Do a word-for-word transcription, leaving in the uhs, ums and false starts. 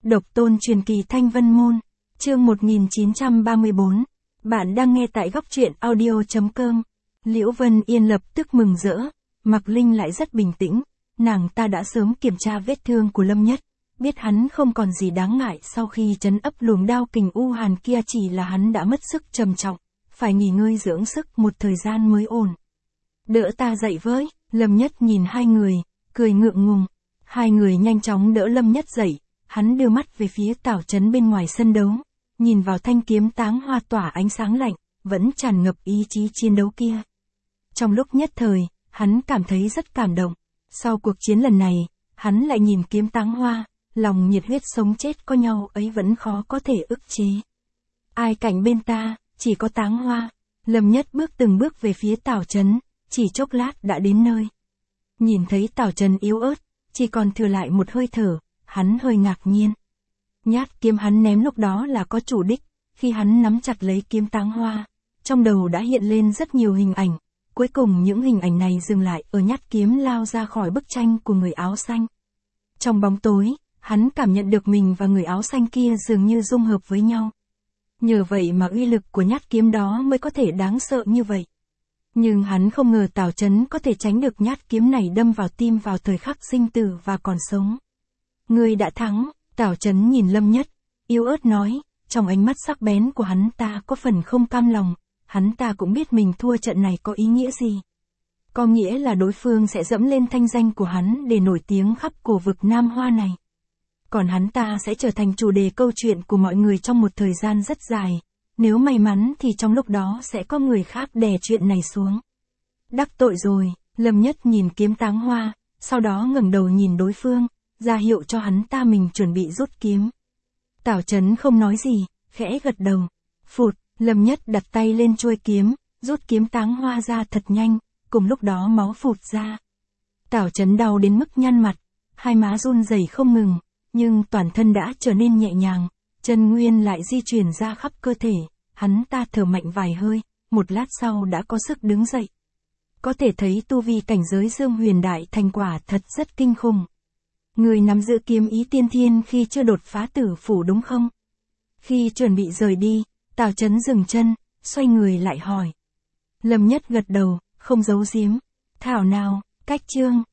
Độc tôn truyền kỳ Thanh Vân Môn, chương một nghìn chín trăm ba mươi bốn. Bạn đang nghe tại góc truyện audio chấm com. Liễu Vân Yên lập tức mừng rỡ, Mạc Linh lại rất bình tĩnh, nàng ta đã sớm kiểm tra vết thương của Lâm Nhất, biết hắn không còn gì đáng ngại sau khi trấn ấp luồng đao kình u hàn kia, chỉ là hắn đã mất sức trầm trọng, phải nghỉ ngơi dưỡng sức một thời gian mới ổn. Đỡ ta dậy với, Lâm Nhất nhìn hai người, cười ngượng ngùng. Hai người nhanh chóng đỡ Lâm Nhất dậy, hắn đưa mắt về phía Tảo Trấn bên ngoài sân đấu, nhìn vào thanh kiếm táng hoa tỏa ánh sáng lạnh, vẫn tràn ngập ý chí chiến đấu kia. Trong lúc nhất thời, hắn cảm thấy rất cảm động. Sau cuộc chiến lần này, hắn lại nhìn kiếm táng hoa, lòng nhiệt huyết sống chết có nhau ấy vẫn khó có thể ức chế. Ai cạnh bên ta, chỉ có táng hoa. Lâm Nhất bước từng bước về phía Tảo Trấn, chỉ chốc lát đã đến nơi. Nhìn thấy Tảo Trấn yếu ớt, chỉ còn thừa lại một hơi thở, hắn hơi ngạc nhiên. Nhát kiếm hắn ném lúc đó là có chủ đích, khi hắn nắm chặt lấy kiếm táng hoa, trong đầu đã hiện lên rất nhiều hình ảnh, cuối cùng những hình ảnh này dừng lại ở nhát kiếm lao ra khỏi bức tranh của người áo xanh. Trong bóng tối, hắn cảm nhận được mình và người áo xanh kia dường như dung hợp với nhau. Nhờ vậy mà uy lực của nhát kiếm đó mới có thể đáng sợ như vậy. Nhưng hắn không ngờ Tảo Trấn có thể tránh được nhát kiếm này đâm vào tim vào thời khắc sinh tử và còn sống. Ngươi đã thắng, Tảo Trấn nhìn Lâm Nhất, yếu ớt nói, trong ánh mắt sắc bén của hắn ta có phần không cam lòng, hắn ta cũng biết mình thua trận này có ý nghĩa gì. Có nghĩa là đối phương sẽ dẫm lên thanh danh của hắn để nổi tiếng khắp cổ vực Nam Hoa này. Còn hắn ta sẽ trở thành chủ đề câu chuyện của mọi người trong một thời gian rất dài. Nếu may mắn thì trong lúc đó sẽ có người khác đè chuyện này xuống. Đắc tội rồi, Lâm Nhất nhìn kiếm táng hoa, sau đó ngẩng đầu nhìn đối phương, ra hiệu cho hắn ta mình chuẩn bị rút kiếm. Tảo Trấn không nói gì, khẽ gật đầu. Phụt, Lâm Nhất đặt tay lên chuôi kiếm, rút kiếm táng hoa ra thật nhanh, cùng lúc đó máu phụt ra. Tảo Trấn đau đến mức nhăn mặt, hai má run rẩy không ngừng, nhưng toàn thân đã trở nên nhẹ nhàng. Chân nguyên lại di chuyển ra khắp cơ thể, hắn ta thở mạnh vài hơi, một lát sau đã có sức đứng dậy. Có thể thấy tu vi cảnh giới Dương Huyền Đại thành quả thật rất kinh khủng. Người nắm giữ kiếm ý tiên thiên khi chưa đột phá tử phủ đúng không? Khi chuẩn bị rời đi, Tảo Trấn dừng chân, xoay người lại hỏi. Lâm Nhất gật đầu, không giấu giếm. Thảo nào, cách chương,